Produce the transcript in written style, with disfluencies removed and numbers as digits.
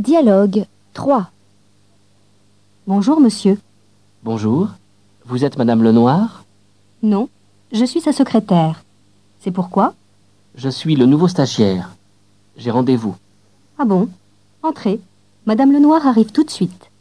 Dialogue 3. Bonjour, monsieur. Bonjour, vous êtes Madame Lenoir? Non, je suis sa secrétaire. C'est pourquoi? Je suis le nouveau stagiaire. J'ai rendez-vous. Ah bon? Entrez. Madame Lenoir arrive tout de suite.